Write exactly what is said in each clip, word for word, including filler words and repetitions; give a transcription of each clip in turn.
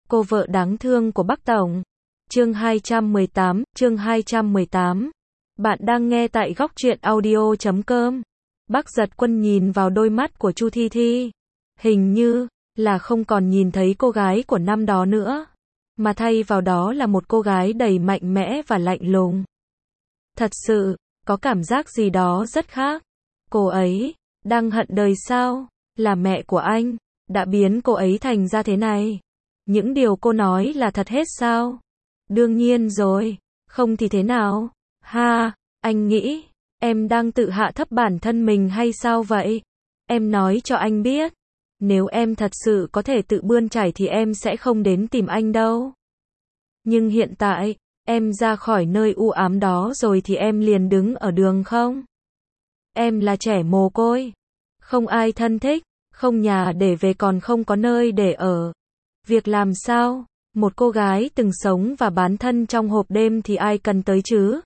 Cô vợ đáng thương của Bắc Tổng. Chương hai trăm mười tám, chương hai trăm mười tám. Bạn đang nghe tại góc truyện audio chấm com. Bắc Giật Quân nhìn vào đôi mắt của Chu Thi Thi. Hình như là không còn nhìn thấy cô gái của năm đó nữa, mà thay vào đó là một cô gái đầy mạnh mẽ và lạnh lùng. Thật sự, có cảm giác gì đó rất khác. Cô ấy đang hận đời sao? Là mẹ của anh đã biến cô ấy thành ra thế này. Những điều cô nói là thật hết sao? Đương nhiên rồi, không thì thế nào? Ha, anh nghĩ em đang tự hạ thấp bản thân mình hay sao vậy? Em nói cho anh biết, nếu em thật sự có thể tự bươn chải thì em sẽ không đến tìm anh đâu. Nhưng hiện tại, em ra khỏi nơi u ám đó rồi thì em liền đứng ở đường không? Em là trẻ mồ côi, không ai thân thích, không nhà để về còn không có nơi để ở. Việc làm sao? Một cô gái từng sống và bán thân trong hộp đêm thì ai cần tới chứ?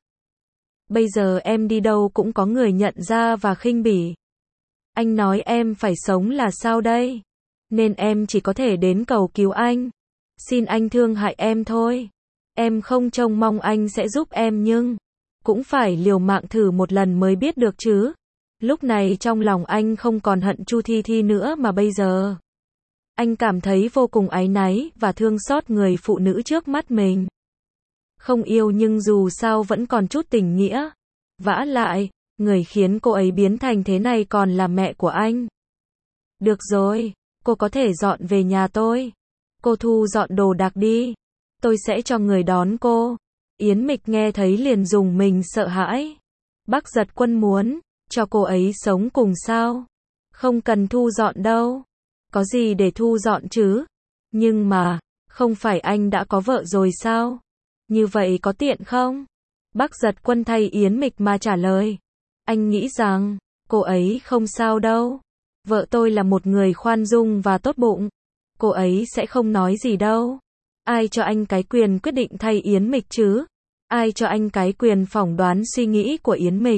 Bây giờ em đi đâu cũng có người nhận ra và khinh bỉ. Anh nói em phải sống là sao đây? Nên em chỉ có thể đến cầu cứu anh. Xin anh thương hại em thôi. Em không trông mong anh sẽ giúp em nhưng cũng phải liều mạng thử một lần mới biết được chứ. Lúc này trong lòng anh không còn hận Chu Thi Thi nữa mà bây giờ anh cảm thấy vô cùng áy náy và thương xót người phụ nữ trước mắt mình. Không yêu nhưng dù sao vẫn còn chút tình nghĩa. Vả lại, người khiến cô ấy biến thành thế này còn là mẹ của anh. Được rồi, cô có thể dọn về nhà tôi. Cô thu dọn đồ đạc đi. Tôi sẽ cho người đón cô. Yến Mịch nghe thấy liền dùng mình sợ hãi. Bắc Giật Quân muốn cho cô ấy sống cùng sao? Không cần thu dọn đâu. Có gì để thu dọn chứ? Nhưng mà, không phải anh đã có vợ rồi sao? Như vậy có tiện không? Bắc Giật Quân thay Yến Mịch mà trả lời. Anh nghĩ rằng, cô ấy không sao đâu. Vợ tôi là một người khoan dung và tốt bụng. Cô ấy sẽ không nói gì đâu. Ai cho anh cái quyền quyết định thay Yến Mịch chứ? Ai cho anh cái quyền phỏng đoán suy nghĩ của Yến Mịch?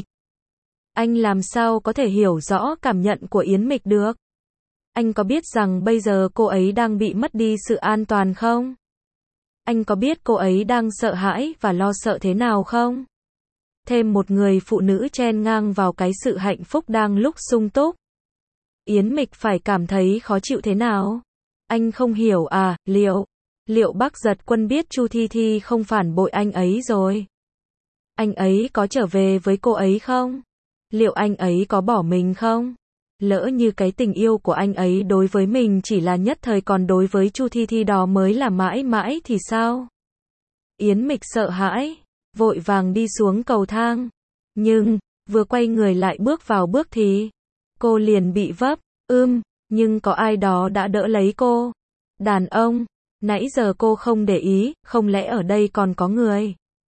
Anh làm sao có thể hiểu rõ cảm nhận của Yến Mịch được? Anh có biết rằng bây giờ cô ấy đang bị mất đi sự an toàn không? Anh có biết cô ấy đang sợ hãi và lo sợ thế nào không? Thêm một người phụ nữ chen ngang vào cái sự hạnh phúc đang lúc sung túc. Yến Mịch phải cảm thấy khó chịu thế nào? Anh không hiểu à, liệu, liệu Bắc Giật Quân biết Chu Thi Thi không phản bội anh ấy rồi? Anh ấy có trở về với cô ấy không? Liệu anh ấy có bỏ mình không? Lỡ như cái tình yêu của anh ấy đối với mình chỉ là nhất thời còn đối với Chu Thi Thi đó mới là mãi mãi thì sao? Yến Mịch sợ hãi, vội vàng đi xuống cầu thang. Nhưng, vừa quay người lại bước vào bước thì cô liền bị vấp, ưm, nhưng có ai đó đã đỡ lấy cô. Đàn ông, nãy giờ cô không để ý, không lẽ ở đây còn có người?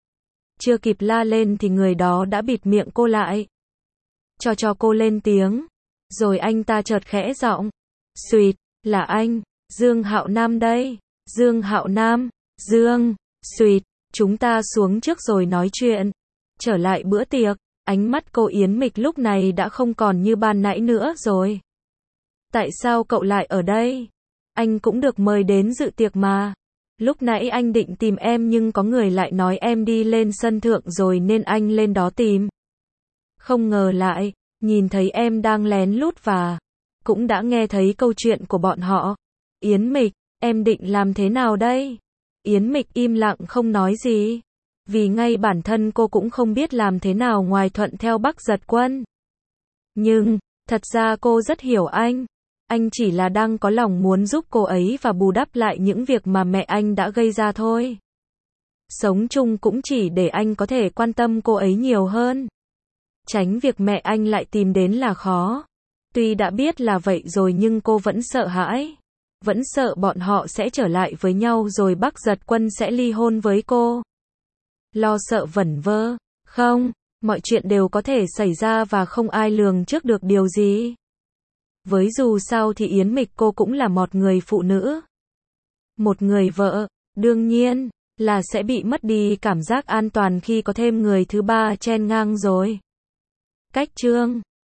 Chưa kịp la lên thì người đó đã bịt miệng cô lại. Cho cho cô lên tiếng. Rồi anh ta chợt khẽ giọng. Xuyệt, là anh, Dương Hạo Nam đây. Dương Hạo Nam, Dương, xuyệt, chúng ta xuống trước rồi nói chuyện. Trở lại bữa tiệc, ánh mắt cô Yến Mịch lúc này đã không còn như ban nãy nữa rồi. Tại sao cậu lại ở đây? Anh cũng được mời đến dự tiệc mà. Lúc nãy anh định tìm em nhưng có người lại nói em đi lên sân thượng rồi nên anh lên đó tìm. Không ngờ lại nhìn thấy em đang lén lút và cũng đã nghe thấy câu chuyện của bọn họ. Yến Mịch, em định làm thế nào đây? Yến Mịch im lặng không nói gì. Vì ngay bản thân cô cũng không biết làm thế nào ngoài thuận theo Bắc Giật Quân. Nhưng, thật ra cô rất hiểu anh. Anh chỉ là đang có lòng muốn giúp cô ấy và bù đắp lại những việc mà mẹ anh đã gây ra thôi. Sống chung cũng chỉ để anh có thể quan tâm cô ấy nhiều hơn. Tránh việc mẹ anh lại tìm đến là khó. Tuy đã biết là vậy rồi nhưng cô vẫn sợ hãi. Vẫn sợ bọn họ sẽ trở lại với nhau rồi Bắc Giật Quân sẽ ly hôn với cô. Lo sợ vẩn vơ. Không, mọi chuyện đều có thể xảy ra và không ai lường trước được điều gì. Với dù sao thì Yến Mịch cô cũng là một người phụ nữ. Một người vợ, đương nhiên là sẽ bị mất đi cảm giác an toàn khi có thêm người thứ ba chen ngang rồi. Cách chương